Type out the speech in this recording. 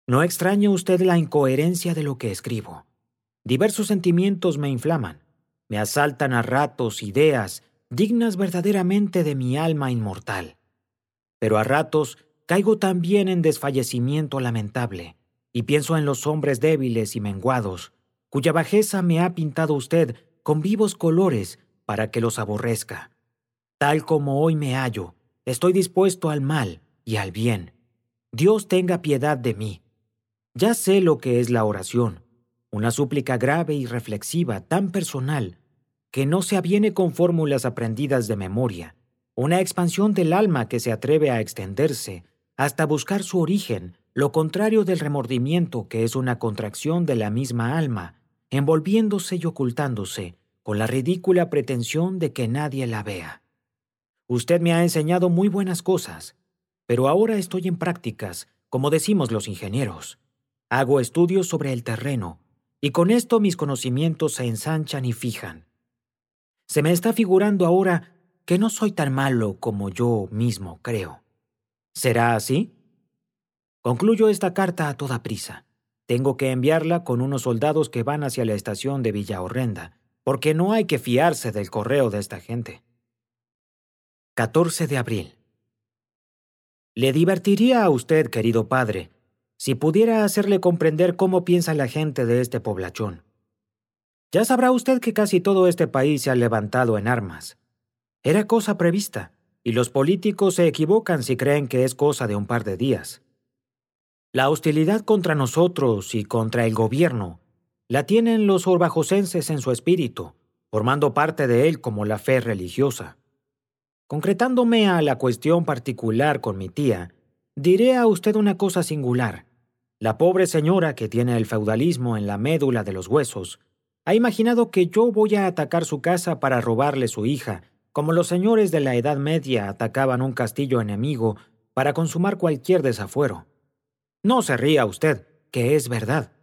No extrañe usted la incoherencia de lo que escribo. Diversos sentimientos me inflaman. Me asaltan a ratos ideas dignas verdaderamente de mi alma inmortal. Pero a ratos caigo también en desfallecimiento lamentable y pienso en los hombres débiles y menguados, cuya bajeza me ha pintado usted con vivos colores para que los aborrezca. Tal como hoy me hallo, estoy dispuesto al mal y al bien. Dios tenga piedad de mí. Ya sé lo que es la oración, una súplica grave y reflexiva tan personal que no se aviene con fórmulas aprendidas de memoria, una expansión del alma que se atreve a extenderse hasta buscar su origen, lo contrario del remordimiento que es una contracción de la misma alma, envolviéndose y ocultándose con la ridícula pretensión de que nadie la vea. Usted me ha enseñado muy buenas cosas, pero ahora estoy en prácticas, como decimos los ingenieros. Hago estudios sobre el terreno, y con esto mis conocimientos se ensanchan y fijan. Se me está figurando ahora que no soy tan malo como yo mismo creo. ¿Será así? Concluyo esta carta a toda prisa. Tengo que enviarla con unos soldados que van hacia la estación de Villahorrenda, porque no hay que fiarse del correo de esta gente. 14 de abril. Le divertiría a usted, querido padre, si pudiera hacerle comprender cómo piensa la gente de este poblachón. Ya sabrá usted que casi todo este país se ha levantado en armas. Era cosa prevista, y los políticos se equivocan si creen que es cosa de un par de días. La hostilidad contra nosotros y contra el gobierno la tienen los orbajosenses en su espíritu, formando parte de él como la fe religiosa. Concretándome a la cuestión particular con mi tía, diré a usted una cosa singular. La pobre señora que tiene el feudalismo en la médula de los huesos ha imaginado que yo voy a atacar su casa para robarle su hija, como los señores de la Edad Media atacaban un castillo enemigo para consumar cualquier desafuero. No se ría usted, que es verdad.